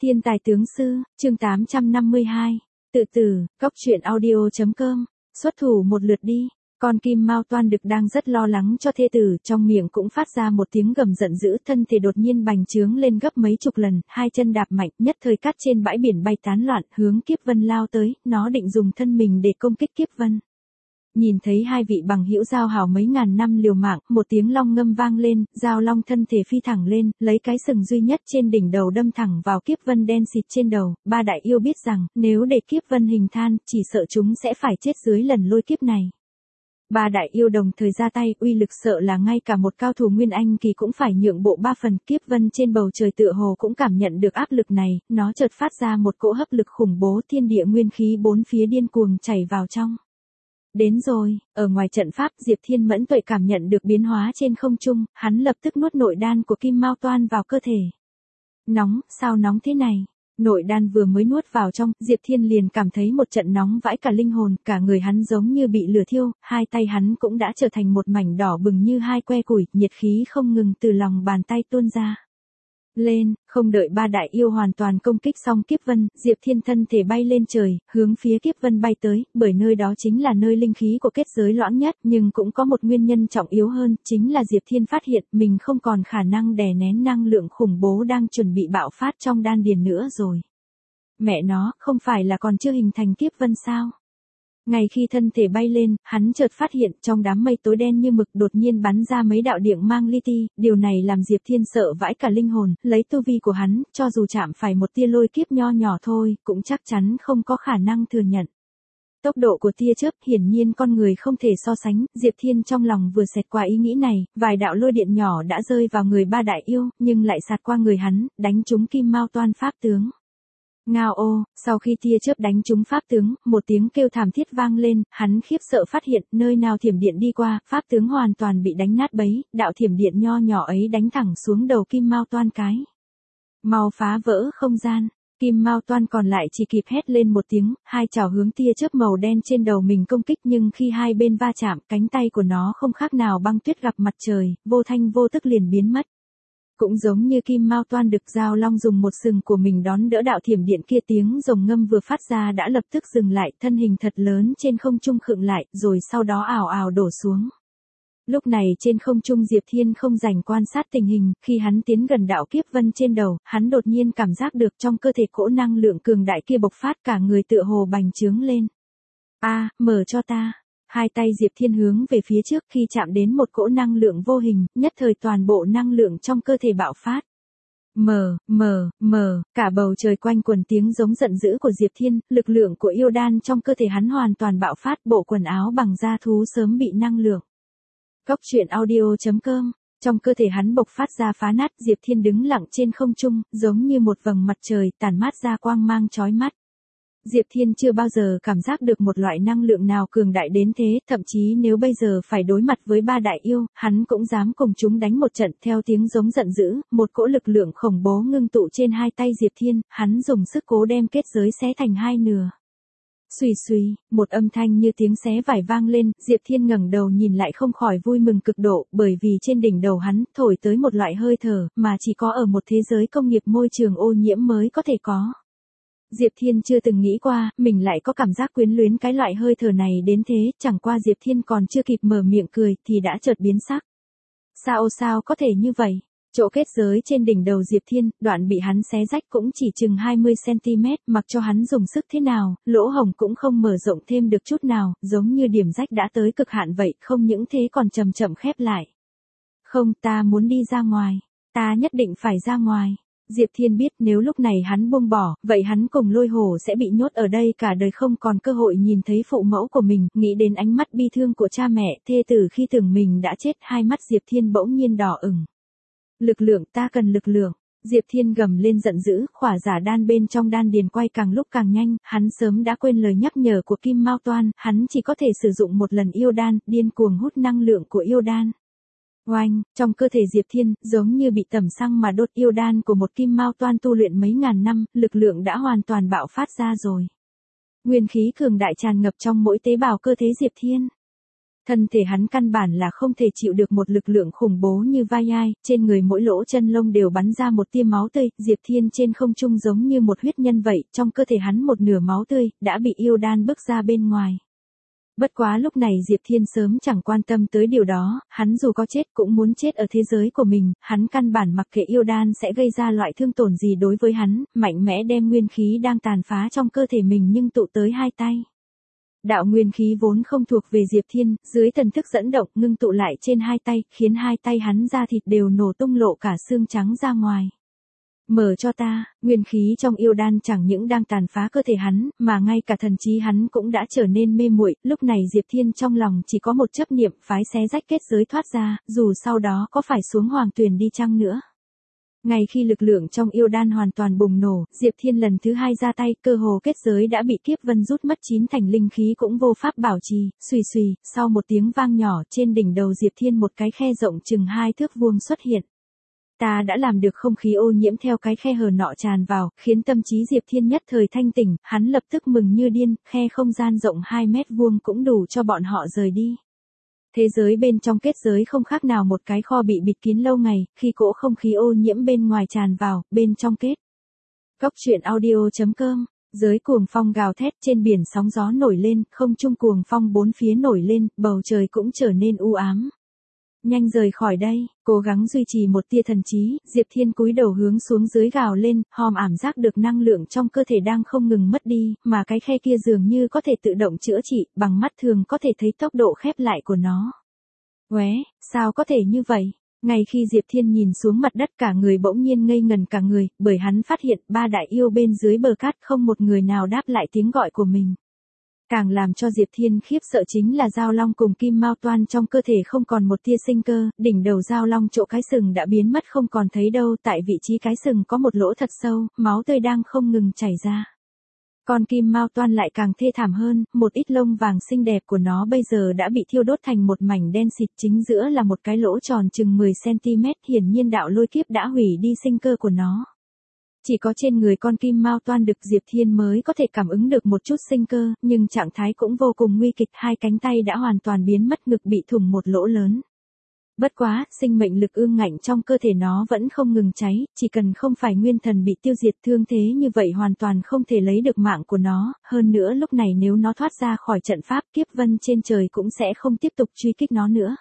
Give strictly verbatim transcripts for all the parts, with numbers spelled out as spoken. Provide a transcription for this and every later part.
Thiên tài tướng sư, chương tám trăm năm mươi hai. Tự tử, góc truyện audio chấm com. Xuất thủ một lượt đi. Con Kim Mao Toan Đực đang rất lo lắng cho thê tử, trong miệng cũng phát ra một tiếng gầm giận dữ, thân thể đột nhiên bành trướng lên gấp mấy chục lần, hai chân đạp mạnh, nhất thời cát trên bãi biển bay tán loạn, hướng Kiếp Vân lao tới, nó định dùng thân mình để công kích Kiếp Vân. Nhìn thấy hai vị bằng hữu giao hảo mấy ngàn năm liều mạng, một tiếng long ngâm vang lên, giao long thân thể phi thẳng lên, lấy cái sừng duy nhất trên đỉnh đầu đâm thẳng vào Kiếp Vân đen xịt trên đầu. Ba đại yêu biết rằng, nếu để Kiếp Vân hình than, chỉ sợ chúng sẽ phải chết dưới lần lôi kiếp này. Ba đại yêu đồng thời ra tay, uy lực sợ là ngay cả một cao thủ nguyên anh kỳ cũng phải nhượng bộ ba phần. Kiếp Vân trên bầu trời tựa hồ cũng cảm nhận được áp lực này, nó chợt phát ra một cỗ hấp lực khủng bố, thiên địa nguyên khí bốn phía điên cuồng chảy vào trong. Đến rồi, ở ngoài trận pháp, Diệp Thiên mẫn tuệ cảm nhận được biến hóa trên không trung, hắn lập tức nuốt nội đan của Kim Mao Toan vào cơ thể. Nóng, sao nóng thế này? Nội đan vừa mới nuốt vào trong, Diệp Thiên liền cảm thấy một trận nóng vãi cả linh hồn, cả người hắn giống như bị lửa thiêu, hai tay hắn cũng đã trở thành một mảnh đỏ bừng như hai que củi, nhiệt khí không ngừng từ lòng bàn tay tuôn ra. Lên, không đợi ba đại yêu hoàn toàn công kích xong Kiếp Vân, Diệp Thiên thân thể bay lên trời, hướng phía Kiếp Vân bay tới, bởi nơi đó chính là nơi linh khí của kết giới loãng nhất, nhưng cũng có một nguyên nhân trọng yếu hơn, chính là Diệp Thiên phát hiện mình không còn khả năng đè nén năng lượng khủng bố đang chuẩn bị bạo phát trong đan điền nữa rồi. Mẹ nó, không phải là còn chưa hình thành Kiếp Vân sao? Ngay khi thân thể bay lên, hắn chợt phát hiện trong đám mây tối đen như mực đột nhiên bắn ra mấy đạo điện mang li ti, điều này làm Diệp Thiên sợ vãi cả linh hồn, lấy tu vi của hắn, cho dù chạm phải một tia lôi kiếp nho nhỏ thôi, cũng chắc chắn không có khả năng thừa nhận. Tốc độ của tia chớp hiển nhiên con người không thể so sánh, Diệp Thiên trong lòng vừa xẹt qua ý nghĩ này, vài đạo lôi điện nhỏ đã rơi vào người ba đại yêu, nhưng lại xạt qua người hắn, đánh trúng Kim Mao Toan pháp tướng. Ngao ô, sau khi tia chớp đánh trúng pháp tướng, một tiếng kêu thảm thiết vang lên, hắn khiếp sợ phát hiện, nơi nào thiểm điện đi qua, pháp tướng hoàn toàn bị đánh nát bấy, đạo thiểm điện nho nhỏ ấy đánh thẳng xuống đầu Kim Mao Toan cái. Mau phá vỡ không gian, Kim Mao Toan còn lại chỉ kịp hét lên một tiếng, hai chảo hướng tia chớp màu đen trên đầu mình công kích, nhưng khi hai bên va chạm, cánh tay của nó không khác nào băng tuyết gặp mặt trời, vô thanh vô tức liền biến mất. Cũng giống như Kim Mao Toan Đực, giao long dùng một sừng của mình đón đỡ đạo thiểm điện kia, tiếng rồng ngâm vừa phát ra đã lập tức dừng lại, thân hình thật lớn trên không trung khựng lại, rồi sau đó ào ào đổ xuống. Lúc này trên không trung Diệp Thiên không rảnh quan sát tình hình, khi hắn tiến gần đạo Kiếp Vân trên đầu, hắn đột nhiên cảm giác được trong cơ thể cỗ năng lượng cường đại kia bộc phát, cả người tựa hồ bành trướng lên. A, mở cho ta. Hai tay Diệp Thiên hướng về phía trước, khi chạm đến một cỗ năng lượng vô hình, nhất thời toàn bộ năng lượng trong cơ thể bạo phát. Mờ, mờ, mờ, cả bầu trời quanh quần tiếng giống giận dữ của Diệp Thiên, lực lượng của yêu đan trong cơ thể hắn hoàn toàn bạo phát, bộ quần áo bằng da thú sớm bị năng lượng. Góc truyện audio chấm com. Trong cơ thể hắn bộc phát ra phá nát, Diệp Thiên đứng lặng trên không trung, giống như một vầng mặt trời, tản mát ra quang mang chói mắt. Diệp Thiên chưa bao giờ cảm giác được một loại năng lượng nào cường đại đến thế, thậm chí nếu bây giờ phải đối mặt với ba đại yêu, hắn cũng dám cùng chúng đánh một trận. Theo tiếng giống giận dữ, một cỗ lực lượng khủng bố ngưng tụ trên hai tay Diệp Thiên, hắn dùng sức cố đem kết giới xé thành hai nửa. Xùy xùy, một âm thanh như tiếng xé vải vang lên, Diệp Thiên ngẩng đầu nhìn lại không khỏi vui mừng cực độ, bởi vì trên đỉnh đầu hắn thổi tới một loại hơi thở mà chỉ có ở một thế giới công nghiệp môi trường ô nhiễm mới có thể có. Diệp Thiên chưa từng nghĩ qua, mình lại có cảm giác quyến luyến cái loại hơi thở này đến thế, chẳng qua Diệp Thiên còn chưa kịp mở miệng cười, thì đã chợt biến sắc. Sao sao có thể như vậy? Chỗ kết giới trên đỉnh đầu Diệp Thiên, đoạn bị hắn xé rách cũng chỉ chừng hai mươi xăng-ti-mét, mặc cho hắn dùng sức thế nào, lỗ hổng cũng không mở rộng thêm được chút nào, giống như điểm rách đã tới cực hạn vậy, không những thế còn chậm chậm khép lại. Không, ta muốn đi ra ngoài, ta nhất định phải ra ngoài. Diệp Thiên biết nếu lúc này hắn buông bỏ, vậy hắn cùng Lôi Hổ sẽ bị nhốt ở đây cả đời, không còn cơ hội nhìn thấy phụ mẫu của mình, nghĩ đến ánh mắt bi thương của cha mẹ, thê tử khi tưởng mình đã chết, hai mắt Diệp Thiên bỗng nhiên đỏ ửng. Lực lượng, ta cần lực lượng. Diệp Thiên gầm lên giận dữ, khỏa giả đan bên trong đan điền quay càng lúc càng nhanh, hắn sớm đã quên lời nhắc nhở của Kim Mao Toan, hắn chỉ có thể sử dụng một lần yêu đan, điên cuồng hút năng lượng của yêu đan. Oanh, trong cơ thể Diệp Thiên, giống như bị tẩm xăng mà đốt, yêu đan của một Kim Mao Toan tu luyện mấy ngàn năm, lực lượng đã hoàn toàn bạo phát ra rồi. Nguyên khí cường đại tràn ngập trong mỗi tế bào cơ thể Diệp Thiên. Thân thể hắn căn bản là không thể chịu được một lực lượng khủng bố như vai ai, trên người mỗi lỗ chân lông đều bắn ra một tia máu tươi, Diệp Thiên trên không trung giống như một huyết nhân vậy, trong cơ thể hắn một nửa máu tươi, đã bị yêu đan bước ra bên ngoài. Bất quá lúc này Diệp Thiên sớm chẳng quan tâm tới điều đó, hắn dù có chết cũng muốn chết ở thế giới của mình, hắn căn bản mặc kệ yêu đan sẽ gây ra loại thương tổn gì đối với hắn, mạnh mẽ đem nguyên khí đang tàn phá trong cơ thể mình nhưng tụ tới hai tay. Đạo nguyên khí vốn không thuộc về Diệp Thiên, dưới thần thức dẫn động ngưng tụ lại trên hai tay, khiến hai tay hắn da thịt đều nổ tung lộ cả xương trắng ra ngoài. Mở cho ta, nguyên khí trong yêu đan chẳng những đang tàn phá cơ thể hắn, mà ngay cả thần trí hắn cũng đã trở nên mê muội. Lúc này Diệp Thiên trong lòng chỉ có một chấp niệm phái xé rách kết giới thoát ra, dù sau đó có phải xuống hoàng tuyền đi chăng nữa. Ngay khi lực lượng trong yêu đan hoàn toàn bùng nổ, Diệp Thiên lần thứ hai ra tay, cơ hồ kết giới đã bị kiếp vân rút mất chín thành linh khí cũng vô pháp bảo trì, xùy xùy, sau một tiếng vang nhỏ trên đỉnh đầu Diệp Thiên một cái khe rộng chừng hai thước vuông xuất hiện. Ta đã làm được không khí ô nhiễm theo cái khe hở nọ tràn vào, khiến tâm trí Diệp Thiên nhất thời thanh tỉnh, hắn lập tức mừng như điên, khe không gian rộng hai mét vuông cũng đủ cho bọn họ rời đi. Thế giới bên trong kết giới không khác nào một cái kho bị bịt kín lâu ngày, khi cỗ không khí ô nhiễm bên ngoài tràn vào, bên trong kết. Góc truyện audio chấm com, giới cuồng phong gào thét trên biển sóng gió nổi lên, không trung cuồng phong bốn phía nổi lên, bầu trời cũng trở nên u ám. Nhanh rời khỏi đây, cố gắng duy trì một tia thần trí, Diệp Thiên cúi đầu hướng xuống dưới gào lên, hòm ảm giác được năng lượng trong cơ thể đang không ngừng mất đi, mà cái khe kia dường như có thể tự động chữa trị, bằng mắt thường có thể thấy tốc độ khép lại của nó. Ué, sao có thể như vậy? Ngay khi Diệp Thiên nhìn xuống mặt đất cả người bỗng nhiên ngây ngần cả người, bởi hắn phát hiện ba đại yêu bên dưới bờ cát không một người nào đáp lại tiếng gọi của mình. Càng làm cho Diệp Thiên khiếp sợ chính là Giao Long cùng Kim Mao Toan trong cơ thể không còn một tia sinh cơ, đỉnh đầu Giao Long chỗ cái sừng đã biến mất không còn thấy đâu, tại vị trí cái sừng có một lỗ thật sâu, máu tươi đang không ngừng chảy ra. Còn Kim Mao Toan lại càng thê thảm hơn, một ít lông vàng xinh đẹp của nó bây giờ đã bị thiêu đốt thành một mảnh đen xịt, chính giữa là một cái lỗ tròn chừng mười xăng-ti-mét, hiển nhiên đạo lôi kiếp đã hủy đi sinh cơ của nó. Chỉ có trên người con Kim Mao Toan Đực Diệp Thiên mới có thể cảm ứng được một chút sinh cơ, nhưng trạng thái cũng vô cùng nguy kịch, hai cánh tay đã hoàn toàn biến mất, ngực bị thủng một lỗ lớn. Bất quá, sinh mệnh lực ương ngạnh trong cơ thể nó vẫn không ngừng cháy, chỉ cần không phải nguyên thần bị tiêu diệt, thương thế như vậy hoàn toàn không thể lấy được mạng của nó, hơn nữa lúc này nếu nó thoát ra khỏi trận pháp, kiếp vân trên trời cũng sẽ không tiếp tục truy kích nó nữa.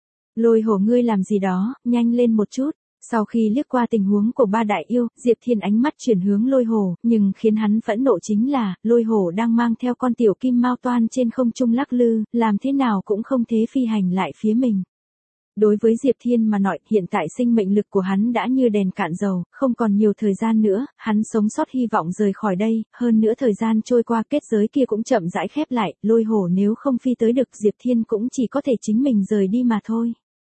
Lôi hổ ngươi làm gì đó, nhanh lên một chút. Sau khi liếc qua tình huống của ba đại yêu, Diệp Thiên ánh mắt chuyển hướng lôi hổ, nhưng khiến hắn phẫn nộ chính là, lôi hổ đang mang theo con tiểu Kim Mao Toan trên không trung lắc lư, làm thế nào cũng không thể phi hành lại phía mình. Đối với Diệp Thiên mà nói, hiện tại sinh mệnh lực của hắn đã như đèn cạn dầu, không còn nhiều thời gian nữa, hắn sống sót hy vọng rời khỏi đây, hơn nữa thời gian trôi qua kết giới kia cũng chậm rãi khép lại, lôi hổ nếu không phi tới được Diệp Thiên cũng chỉ có thể chính mình rời đi mà thôi.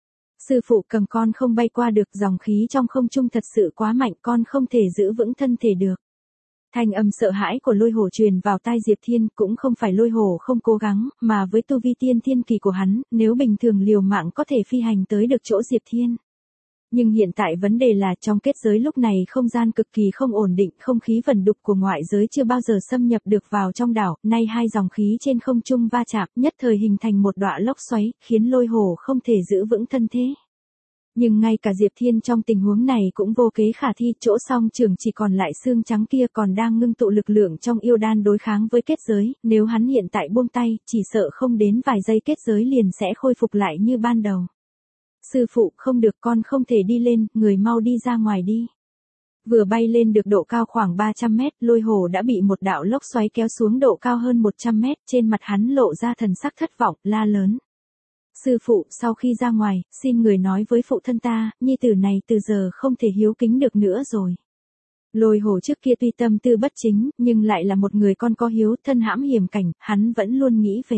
Sư phụ cầm con không bay qua được, dòng khí trong không trung thật sự quá mạnh, con không thể giữ vững thân thể được. Thanh âm sợ hãi của lôi hổ truyền vào tai Diệp Thiên, cũng không phải lôi hổ không cố gắng, mà với tu vi tiên thiên kỳ của hắn, nếu bình thường liều mạng có thể phi hành tới được chỗ Diệp Thiên. Nhưng hiện tại vấn đề là trong kết giới lúc này không gian cực kỳ không ổn định, không khí vẩn đục của ngoại giới chưa bao giờ xâm nhập được vào trong đảo, nay hai dòng khí trên không trung va chạm, nhất thời hình thành một đọa lốc xoáy, khiến lôi hổ không thể giữ vững thân thế. Nhưng ngay cả Diệp Thiên trong tình huống này cũng vô kế khả thi, chỗ song trường chỉ còn lại xương trắng kia còn đang ngưng tụ lực lượng trong yêu đan đối kháng với kết giới, nếu hắn hiện tại buông tay, chỉ sợ không đến vài giây kết giới liền sẽ khôi phục lại như ban đầu. Sư phụ, không được, con không thể đi lên, người mau đi ra ngoài đi. Vừa bay lên được độ cao khoảng ba trăm mét, lôi hổ đã bị một đạo lốc xoáy kéo xuống độ cao hơn một trăm mét, trên mặt hắn lộ ra thần sắc thất vọng, la lớn. Sư phụ, sau khi ra ngoài, xin người nói với phụ thân ta, nhi tử này từ giờ không thể hiếu kính được nữa rồi. Lôi hổ trước kia tuy tâm tư bất chính, nhưng lại là một người con có hiếu, thân hãm hiểm cảnh, hắn vẫn luôn nghĩ về.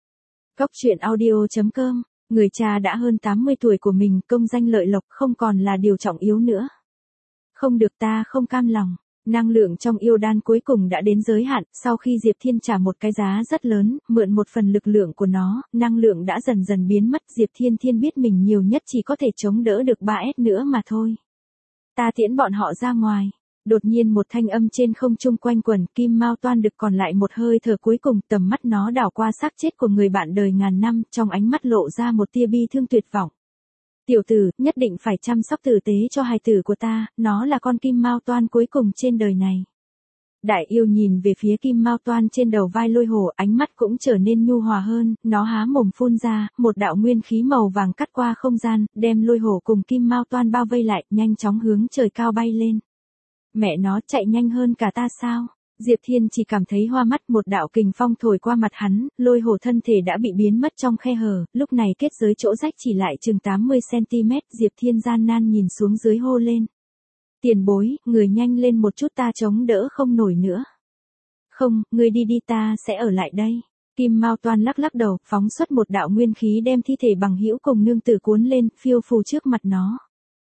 Góc truyện audio chấm com, người cha đã hơn tám mươi tuổi của mình, công danh lợi lộc không còn là điều trọng yếu nữa. Không được, ta không cam lòng. Năng lượng trong yêu đan cuối cùng đã đến giới hạn, sau khi Diệp Thiên trả một cái giá rất lớn, mượn một phần lực lượng của nó, năng lượng đã dần dần biến mất, Diệp Thiên Thiên biết mình nhiều nhất chỉ có thể chống đỡ được ba S nữa mà thôi. Ta tiễn bọn họ ra ngoài. Đột nhiên một thanh âm trên không trung quanh quẩn, Kim Mao Toan Đực còn lại một hơi thở cuối cùng, tầm mắt nó đảo qua xác chết của người bạn đời ngàn năm, trong ánh mắt lộ ra một tia bi thương tuyệt vọng. Tiểu tử, nhất định phải chăm sóc tử tế cho hài tử của ta, nó là con Kim Mao Toan cuối cùng trên đời này. Đại yêu nhìn về phía Kim Mao Toan trên đầu vai Lôi Hổ, ánh mắt cũng trở nên nhu hòa hơn, nó há mồm phun ra, một đạo nguyên khí màu vàng cắt qua không gian, đem Lôi Hổ cùng Kim Mao Toan bao vây lại, nhanh chóng hướng trời cao bay lên. Mẹ nó chạy nhanh hơn cả ta sao? Diệp Thiên chỉ cảm thấy hoa mắt, một đạo kình phong thổi qua mặt hắn, Lôi Hổ thân thể đã bị biến mất trong khe hở, lúc này kết giới chỗ rách chỉ lại chừng tám mươi xăng-ti-mét, Diệp Thiên gian nan nhìn xuống dưới hô lên. Tiền bối, người nhanh lên một chút, ta chống đỡ không nổi nữa. Không, người đi đi, ta sẽ ở lại đây. Kim Mao Toan lắc lắc đầu, phóng xuất một đạo nguyên khí đem thi thể bằng hữu cùng nương tử cuốn lên, phiêu phù trước mặt nó.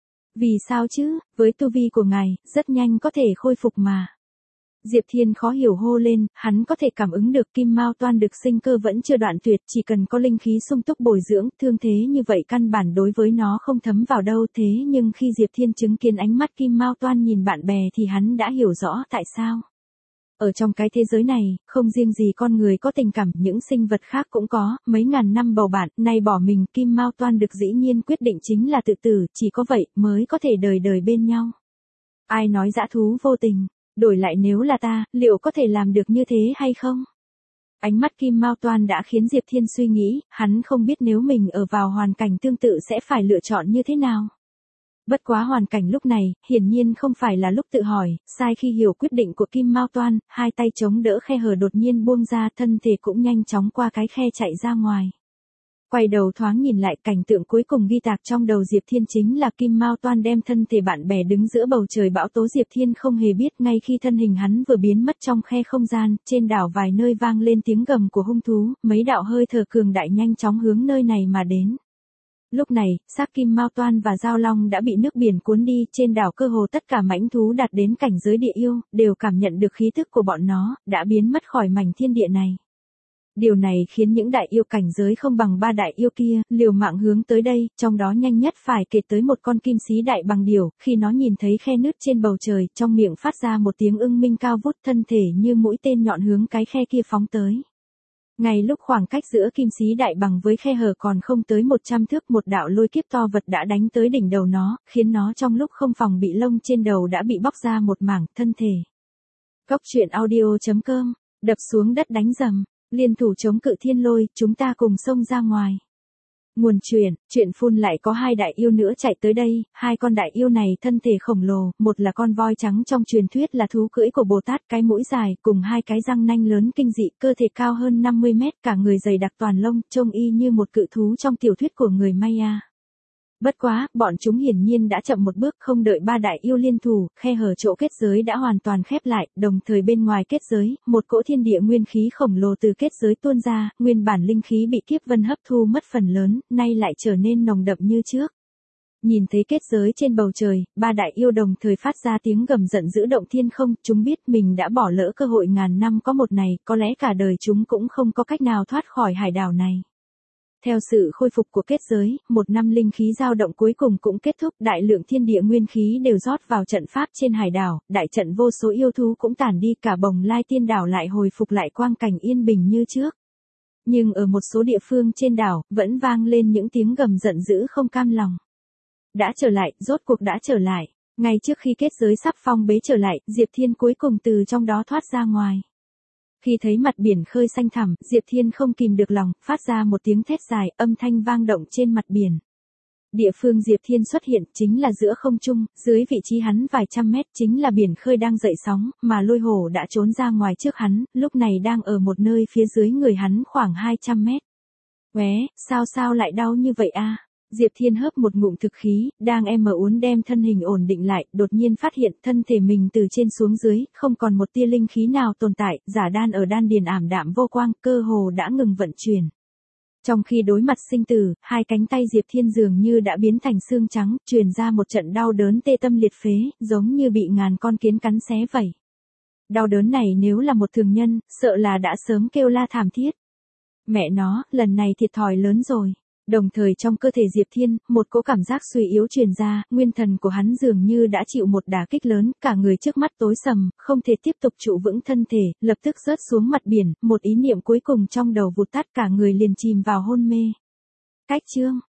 Vì sao chứ, với tu vi của ngài, rất nhanh có thể khôi phục mà. Diệp Thiên khó hiểu hô lên, hắn có thể cảm ứng được Kim Mao Toan Đực sinh cơ vẫn chưa đoạn tuyệt, chỉ cần có linh khí sung túc bồi dưỡng, thương thế như vậy căn bản đối với nó không thấm vào đâu, thế nhưng khi Diệp Thiên chứng kiến ánh mắt Kim Mao Toan nhìn bạn bè thì hắn đã hiểu rõ tại sao. Ở trong cái thế giới này, không riêng gì con người có tình cảm, những sinh vật khác cũng có, mấy ngàn năm bầu bạn, nay bỏ mình, Kim Mao Toan Đực dĩ nhiên quyết định chính là tự tử, chỉ có vậy mới có thể đời đời bên nhau. Ai nói dã thú vô tình? Đổi lại nếu là ta, liệu có thể làm được như thế hay không? Ánh mắt Kim Mao Toan đã khiến Diệp Thiên suy nghĩ, hắn không biết nếu mình ở vào hoàn cảnh tương tự sẽ phải lựa chọn như thế nào. Bất quá hoàn cảnh lúc này, hiển nhiên không phải là lúc tự hỏi, sai khi hiểu quyết định của Kim Mao Toan, hai tay chống đỡ khe hở đột nhiên buông ra, thân thể cũng nhanh chóng qua cái khe chạy ra ngoài. Quay đầu thoáng nhìn lại, cảnh tượng cuối cùng ghi tạc trong đầu Diệp Thiên chính là Kim Mao Toan đem thân thể bạn bè đứng giữa bầu trời bão tố. Diệp Thiên không hề biết, ngay khi thân hình hắn vừa biến mất trong khe không gian, trên đảo vài nơi vang lên tiếng gầm của hung thú, mấy đạo hơi thở cường đại nhanh chóng hướng nơi này mà đến. Lúc này, xác Kim Mao Toan và Giao Long đã bị nước biển cuốn đi, trên đảo cơ hồ tất cả mãnh thú đạt đến cảnh giới địa yêu, đều cảm nhận được khí tức của bọn nó, đã biến mất khỏi mảnh thiên địa này. Điều này khiến những đại yêu cảnh giới không bằng ba đại yêu kia, liều mạng hướng tới đây, trong đó nhanh nhất phải kể tới một con kim sĩ đại bằng điểu, khi nó nhìn thấy khe nứt trên bầu trời, trong miệng phát ra một tiếng ưng minh cao vút, thân thể như mũi tên nhọn hướng cái khe kia phóng tới. Ngay lúc khoảng cách giữa kim sĩ đại bằng với khe hở còn không tới một trăm thước, một đạo lôi kiếp to vật đã đánh tới đỉnh đầu nó, khiến nó trong lúc không phòng bị lông trên đầu đã bị bóc ra một mảng thân thể. Cốc truyện audio chấm com, đập xuống đất đánh rầm. Liên thủ chống cự thiên lôi, chúng ta cùng xông ra ngoài. Nguồn truyện, truyện phun lại có hai đại yêu nữa chạy tới đây, hai con đại yêu này thân thể khổng lồ, một là con voi trắng trong truyền thuyết là thú cưỡi của Bồ Tát, cái mũi dài, cùng hai cái răng nanh lớn kinh dị, cơ thể cao hơn năm mươi mét, cả người dày đặc toàn lông, trông y như một cự thú trong tiểu thuyết của người Maya. Bất quá, bọn chúng hiển nhiên đã chậm một bước, không đợi ba đại yêu liên thủ, khe hở chỗ kết giới đã hoàn toàn khép lại, đồng thời bên ngoài kết giới, một cỗ thiên địa nguyên khí khổng lồ từ kết giới tuôn ra, nguyên bản linh khí bị kiếp vân hấp thu mất phần lớn, nay lại trở nên nồng đậm như trước. Nhìn thấy kết giới trên bầu trời, ba đại yêu đồng thời phát ra tiếng gầm giận dữ động thiên không, chúng biết mình đã bỏ lỡ cơ hội ngàn năm có một này, có lẽ cả đời chúng cũng không có cách nào thoát khỏi hải đảo này. Theo sự khôi phục của kết giới, một năm linh khí dao động cuối cùng cũng kết thúc, đại lượng thiên địa nguyên khí đều rót vào trận pháp trên hải đảo, đại trận vô số yêu thú cũng tản đi, cả Bồng Lai Tiên đảo lại hồi phục lại quang cảnh yên bình như trước. Nhưng ở một số địa phương trên đảo, vẫn vang lên những tiếng gầm giận dữ không cam lòng. Đã trở lại, rốt cuộc đã trở lại. Ngay trước khi kết giới sắp phong bế trở lại, Diệp Thiên cuối cùng từ trong đó thoát ra ngoài. Khi thấy mặt biển khơi xanh thẳm, Diệp Thiên không kìm được lòng, phát ra một tiếng thét dài, âm thanh vang động trên mặt biển. Địa phương Diệp Thiên xuất hiện chính là giữa không trung, dưới vị trí hắn vài trăm mét chính là biển khơi đang dậy sóng, mà Lôi Hổ đã trốn ra ngoài trước hắn, lúc này đang ở một nơi phía dưới người hắn khoảng hai trăm mét. Ué, sao sao lại đau như vậy a? Diệp Thiên hớp một ngụm thực khí, đang em mở uốn đem thân hình ổn định lại, đột nhiên phát hiện thân thể mình từ trên xuống dưới, không còn một tia linh khí nào tồn tại, giả đan ở đan điền ảm đạm vô quang, cơ hồ đã ngừng vận chuyển. Trong khi đối mặt sinh tử, hai cánh tay Diệp Thiên dường như đã biến thành xương trắng, truyền ra một trận đau đớn tê tâm liệt phế, giống như bị ngàn con kiến cắn xé vậy. Đau đớn này nếu là một thường nhân, sợ là đã sớm kêu la thảm thiết. Mẹ nó, lần này thiệt thòi lớn rồi. Đồng thời trong cơ thể Diệp Thiên, một cỗ cảm giác suy yếu truyền ra, nguyên thần của hắn dường như đã chịu một đả kích lớn, cả người trước mắt tối sầm, không thể tiếp tục trụ vững thân thể, lập tức rớt xuống mặt biển, một ý niệm cuối cùng trong đầu vụt tắt, cả người liền chìm vào hôn mê. Cách chương